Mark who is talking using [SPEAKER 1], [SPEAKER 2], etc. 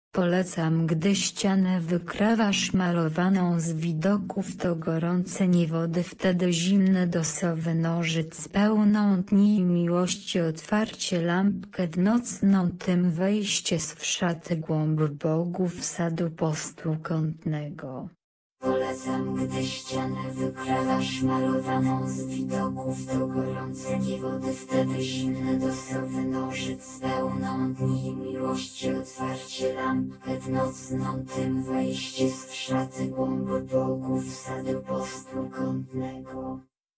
[SPEAKER 1] Polecam, gdy ścianę wykrywasz malowaną z widoków, to gorące nie wody, wtedy zimny dosowy nożyc pełną dni i miłości, otwarcie lampkę w nocną, tym wejście w szaty głąb bogów sadu postu kątnego.
[SPEAKER 2] Polecam, gdy ścianę wykrywasz malowaną z widoków, to gorące nie wody, wtedy zimny dosowy nożyc pełną dni i miłości, otwarcie lampkę w nocną, tym wejście w szaty głąb bogów sadu postu kątnego.